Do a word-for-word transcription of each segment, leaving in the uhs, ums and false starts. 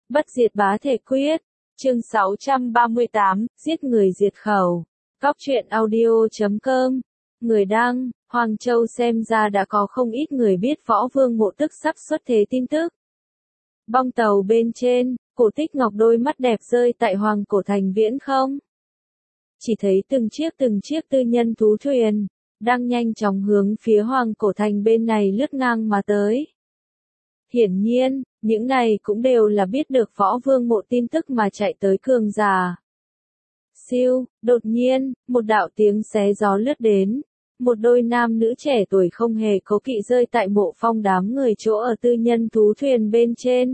Bất diệt bá thể quyết. Chương sáu trăm ba mươi tám, giết người diệt khẩu. Cóc truyện audio chấm com. Người đăng, Hoàng Châu xem ra đã có không ít người biết Võ Vương Mộ Tức sắp xuất thế tin tức. Bong tàu bên trên, Cổ Tích Ngọc đôi mắt đẹp rơi tại Hoàng Cổ Thành viễn không. Chỉ thấy từng chiếc từng chiếc tư nhân thú thuyền, đang nhanh chóng hướng phía Hoàng Cổ Thành bên này lướt ngang mà tới. Hiển nhiên, những này cũng đều là biết được Võ Vương Mộ tin tức mà chạy tới cường giả. Siêu, đột nhiên, một đạo tiếng xé gió lướt đến. Một đôi nam nữ trẻ tuổi không hề cố kỵ rơi tại Mộ Phong đám người chỗ ở tư nhân thú thuyền bên trên.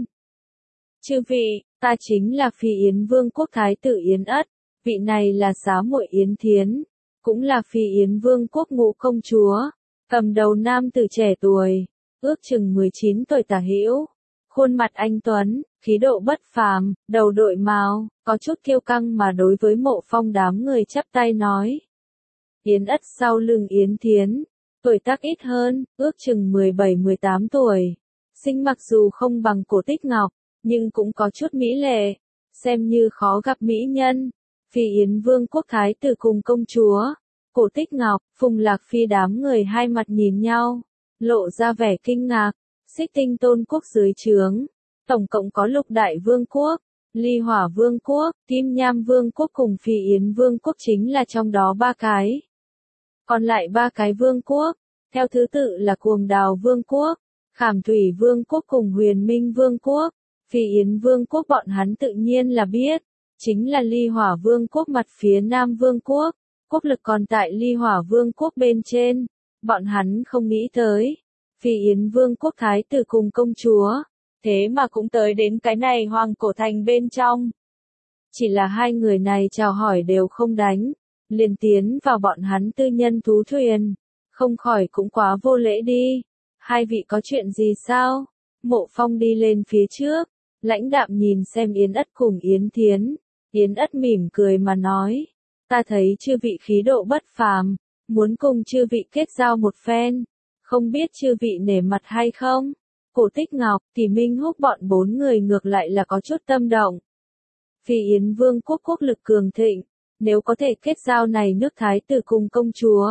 Chư vị, ta chính là Phi Yến Vương quốc thái tử Yến Ất, vị này là xá muội Yến Thiến, cũng là Phi Yến Vương quốc ngũ công chúa, cầm đầu nam tử trẻ tuổi, ước chừng mười chín tuổi tả hữu, khuôn mặt anh tuấn, khí độ bất phàm, đầu đội mao, có chút kiêu căng mà đối với Mộ Phong đám người chắp tay nói. Yến Ất sau lưng Yến Thiến, tuổi tác ít hơn, ước chừng mười bảy mười tám tuổi, sinh mặc dù không bằng Cổ Tích Ngọc, nhưng cũng có chút mỹ lệ, xem như khó gặp mỹ nhân. Phi Yến Vương quốc thái tử cùng công chúa, Cổ Tích Ngọc, Phùng Lạc Phi đám người hai mặt nhìn nhau, lộ ra vẻ kinh ngạc. Xích Tinh Tôn quốc dưới trướng, tổng cộng có Lục Đại Vương quốc, Ly Hỏa Vương quốc, Kim Nham Vương quốc cùng Phi Yến Vương quốc chính là trong đó ba cái. Còn lại ba cái vương quốc, theo thứ tự là Cuồng Đào Vương quốc, Khảm Thủy Vương quốc cùng Huyền Minh Vương quốc. Phi Yến Vương quốc bọn hắn tự nhiên là biết, chính là Ly Hỏa Vương quốc mặt phía Nam Vương quốc, quốc lực còn tại Ly Hỏa Vương quốc bên trên, bọn hắn không nghĩ tới. Phi Yến Vương quốc thái tử cùng công chúa, thế mà cũng tới đến cái này Hoàng Cổ Thành bên trong. Chỉ là hai người này chào hỏi đều không đánh, liền tiến vào bọn hắn tư nhân thú thuyền, không khỏi cũng quá vô lễ đi. Hai vị có chuyện gì sao? Mộ Phong đi lên phía trước, lãnh đạm nhìn xem Yến Ất cùng Yến Thiến, Yến Ất mỉm cười mà nói, ta thấy chư vị khí độ bất phàm, muốn cùng chư vị kết giao một phen. Không biết chư vị nể mặt hay không? Cổ Tích Ngọc, Kỳ Minh Húc bọn bốn người ngược lại là có chút tâm động. Phi Yến Vương quốc quốc lực cường thịnh, nếu có thể kết giao này nước thái tử cùng công chúa,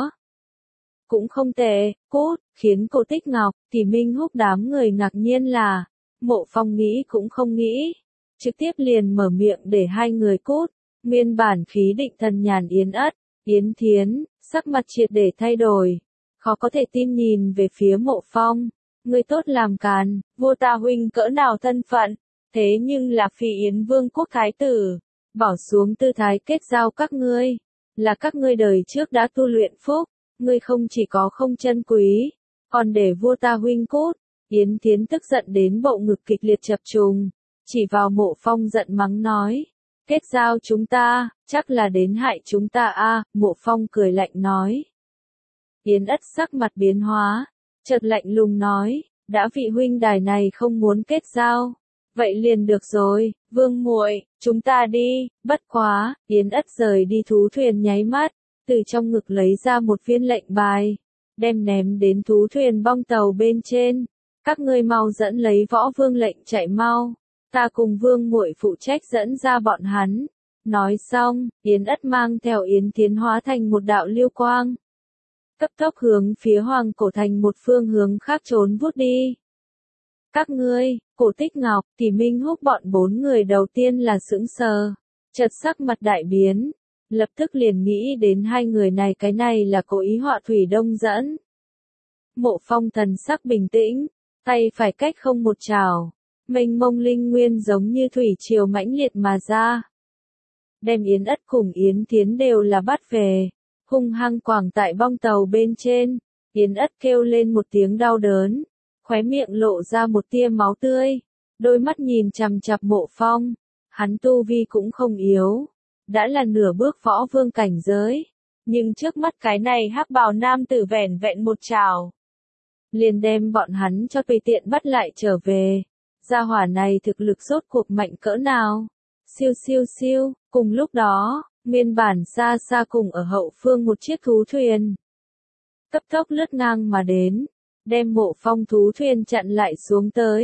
cũng không tệ. Cốt, khiến Cổ Tích Ngọc, Kỳ Minh Húc đám người ngạc nhiên là, Mộ Phong nghĩ cũng không nghĩ, trực tiếp liền mở miệng để hai người cốt. Nguyên bản khí định thần nhàn Yến Ất, Yến Thiến, sắc mặt triệt để thay đổi. Khó có thể tin nhìn về phía Mộ Phong, người tốt làm càn, vua ta huynh cỡ nào thân phận, thế nhưng là Phi Yến Vương quốc thái tử, bỏ xuống tư thái kết giao các ngươi, là các ngươi đời trước đã tu luyện phúc, ngươi không chỉ có không chân quý, còn để vua ta huynh cốt. Yến Thiến tức giận đến bộ ngực kịch liệt chập trùng, chỉ vào Mộ Phong giận mắng nói, kết giao chúng ta, chắc là đến hại chúng ta a. Mộ Phong cười lạnh nói. Yến Ất sắc mặt biến hóa, chợt lạnh lùng nói, đã vị huynh đài này không muốn kết giao, vậy liền được rồi, Vương muội, chúng ta đi. Bất quá, Yến Ất rời đi thú thuyền nháy mắt, từ trong ngực lấy ra một viên lệnh bài, đem ném đến thú thuyền bong tàu bên trên. Các ngươi mau dẫn lấy Võ Vương lệnh chạy mau, ta cùng Vương muội phụ trách dẫn ra bọn hắn. Nói xong, Yến Ất mang theo Yến Thiến hóa thành một đạo lưu quang, cấp tốc hướng phía Hoàng Cổ Thành một phương hướng khác trốn vút đi. Các ngươi, Cổ Tích Ngọc, Kỳ Minh Húc bọn bốn người đầu tiên là sững sờ, chợt sắc mặt đại biến, lập tức liền nghĩ đến hai người này cái này là cố ý họa thủy đông dẫn. Mộ Phong thần sắc bình tĩnh, tay phải cách không một trảo, mênh mông linh nguyên giống như thủy triều mãnh liệt mà ra, đem Yến Ất cùng Yến Thiến đều là bắt về. Hung hăng quẳng tại bong tàu bên trên, Yến Ất kêu lên một tiếng đau đớn, khóe miệng lộ ra một tia máu tươi, đôi mắt nhìn chằm chằm Mộ Phong, hắn tu vi cũng không yếu, đã là nửa bước võ vương cảnh giới, nhưng trước mắt cái này hắc bào nam tử vẻn vẹn một trảo, liền đem bọn hắn cho tùy tiện bắt lại trở về. Gia hỏa này thực lực rốt cuộc mạnh cỡ nào? Siêu siêu siêu, cùng lúc đó, nguyên bản xa xa cùng ở hậu phương một chiếc thú thuyền, cấp tốc lướt ngang mà đến, đem Mộ Phong thú thuyền chặn lại xuống tới.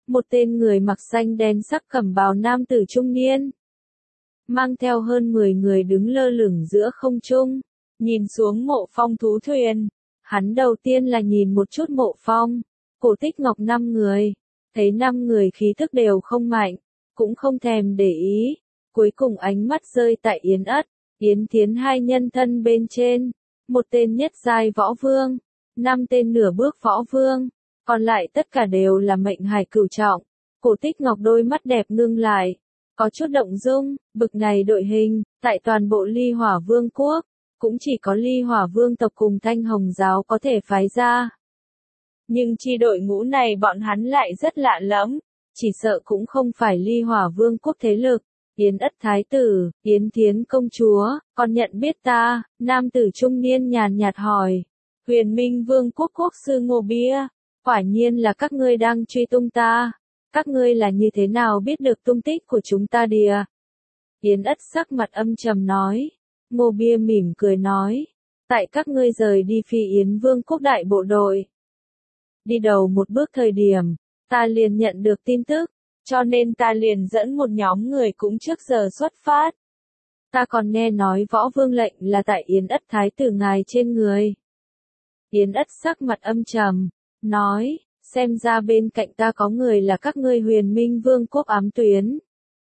một tên người mặc xanh đen sắc cẩm bào nam tử trung niên, mang theo hơn mười người đứng lơ lửng giữa không trung, nhìn xuống Mộ Phong thú thuyền. Hắn đầu tiên là nhìn một chút Mộ Phong, Cổ Tích Ngọc năm người, thấy năm người khí thức đều không mạnh, cũng không thèm để ý, cuối cùng ánh mắt rơi tại Yến Ất, Yến Thiến hai nhân thân bên trên, một tên nhất giai võ vương, năm tên nửa bước võ vương, còn lại tất cả đều là mệnh hải cửu trọng. Cổ Tích Ngọc đôi mắt đẹp ngưng lại, có chút động dung, bực này đội hình, tại toàn bộ Ly Hỏa Vương quốc, cũng chỉ có Ly Hỏa Vương tộc cùng Thanh Hồng giáo có thể phái ra. Nhưng chi đội ngũ này bọn hắn lại rất lạ lẫm, chỉ sợ cũng không phải Ly Hỏa Vương quốc thế lực. Yến Ất thái tử, Yến Thiến công chúa, còn nhận biết ta? Nam tử trung niên nhàn nhạt hỏi. Huyền Minh Vương quốc quốc sư Ngô Bia, quả nhiên là các ngươi đang truy tung ta. Các ngươi là như thế nào biết được tung tích của chúng ta đìa? Yến Ất sắc mặt âm trầm nói. Ngô Bia mỉm cười nói. Tại các ngươi rời đi Phi Yến Vương quốc đại bộ đội. Đi đầu một bước thời điểm, ta liền nhận được tin tức, cho nên ta liền dẫn một nhóm người cũng trước giờ xuất phát. Ta còn nghe nói võ vương lệnh là tại Yến Ất thái tử ngài trên người. Yến Ất sắc mặt âm trầm, nói, xem ra bên cạnh ta có người là các ngươi Huyền Minh Vương quốc ám tuyến.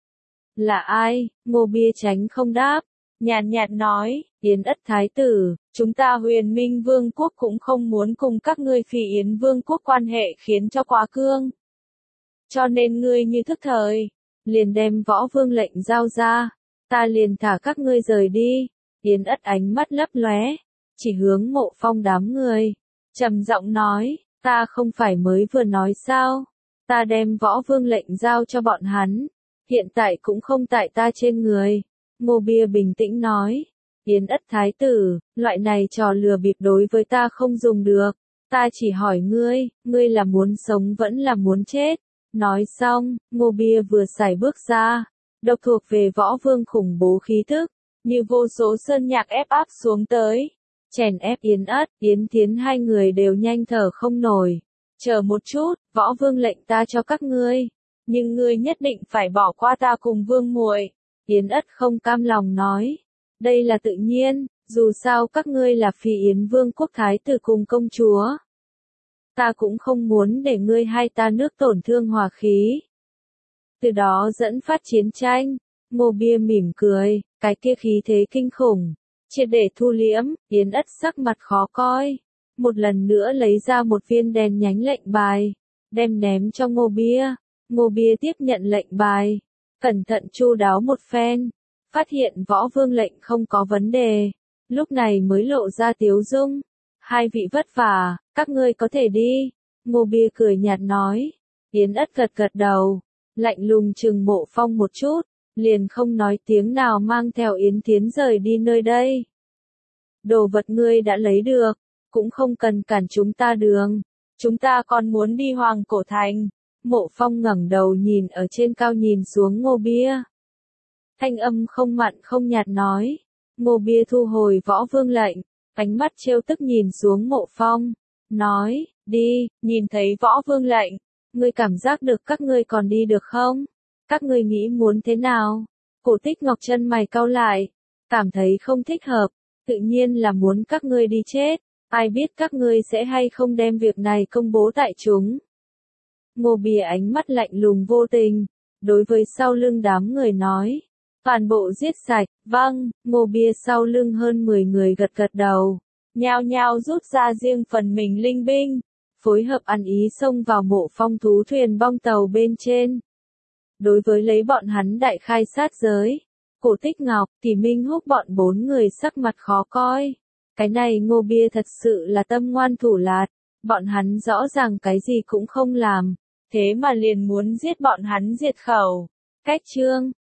Là ai? Ngô Bia tránh không đáp, nhàn nhạt nói, Yến Ất thái tử, chúng ta Huyền Minh Vương quốc cũng không muốn cùng các ngươi Phi Yến Vương quốc quan hệ khiến cho quá cương. Cho nên ngươi như thức thời, liền đem võ vương lệnh giao ra, ta liền thả các ngươi rời đi. Yến Ất ánh mắt lấp lóe, chỉ hướng Mộ Phong đám người, trầm giọng nói, ta không phải mới vừa nói sao, ta đem võ vương lệnh giao cho bọn hắn, hiện tại cũng không tại ta trên người. Ngô Bia bình tĩnh nói, Yến Ất thái tử, loại này trò lừa bịp đối với ta không dùng được, ta chỉ hỏi ngươi, ngươi là muốn sống vẫn là muốn chết. Nói xong, Ngô Bia vừa xài bước ra, độc thuộc về võ vương khủng bố khí thức, như vô số sơn nhạc ép áp xuống tới, chèn ép Yến Ất, Yến Thiến hai người đều nhanh thở không nổi. Chờ một chút, võ vương lệnh ta cho các ngươi, nhưng ngươi nhất định phải bỏ qua ta cùng vương muội. Yến Ất không cam lòng nói, đây là tự nhiên, dù sao các ngươi là Phi Yến Vương quốc thái tử cùng công chúa. Ta cũng không muốn để ngươi hai ta nước tổn thương hòa khí. Từ đó dẫn phát chiến tranh. Ngô Bia mỉm cười, cái kia khí thế kinh khủng. Triệt để thu liễm, Yến Ất sắc mặt khó coi. Một lần nữa lấy ra một viên đèn nhánh lệnh bài, đem ném cho Ngô Bia. Ngô Bia tiếp nhận lệnh bài, cẩn thận chu đáo một phen, phát hiện võ vương lệnh không có vấn đề. Lúc này mới lộ ra tiếu dung. Hai vị vất vả, các ngươi có thể đi. Ngô Bia cười nhạt nói. Yến Ất gật gật đầu, lạnh lùng chừng Mộ Phong một chút, liền không nói tiếng nào mang theo Yến Thiến rời đi nơi đây. Đồ vật ngươi đã lấy được, cũng không cần cản chúng ta đường. Chúng ta còn muốn đi Hoàng Cổ Thành. Mộ Phong ngẩng đầu nhìn ở trên cao nhìn xuống Ngô Bia. Thanh âm không mặn không nhạt nói. Ngô Bia thu hồi võ vương lệnh, ánh mắt trêu tức nhìn xuống Mộ Phong, nói, đi, nhìn thấy võ vương lệnh, ngươi cảm giác được các ngươi còn đi được không? Các ngươi nghĩ muốn thế nào? Cổ Tích Ngọc chân mày cau lại, cảm thấy không thích hợp, tự nhiên là muốn các ngươi đi chết, ai biết các ngươi sẽ hay không đem việc này công bố tại chúng. Ngô Bia ánh mắt lạnh lùng vô tình, đối với sau lưng đám người nói. Toàn bộ giết sạch, vâng. Ngô Bia sau lưng hơn mười người gật gật đầu, nhao nhao rút ra riêng phần mình linh binh, phối hợp ăn ý xông vào Mộ Phong thú thuyền bong tàu bên trên. Đối với lấy bọn hắn đại khai sát giới, Cổ Tích Ngọc, Kỳ Minh Húc bọn bốn người sắc mặt khó coi. Cái này Ngô Bia thật sự là tâm ngoan thủ lạt, bọn hắn rõ ràng cái gì cũng không làm, thế mà liền muốn giết bọn hắn diệt khẩu. Cách chương